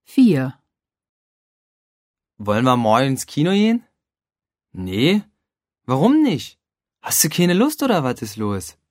4. Wollen wir morgen ins Kino gehen? Nee, warum nicht? Hast du keine Lust oder was ist los?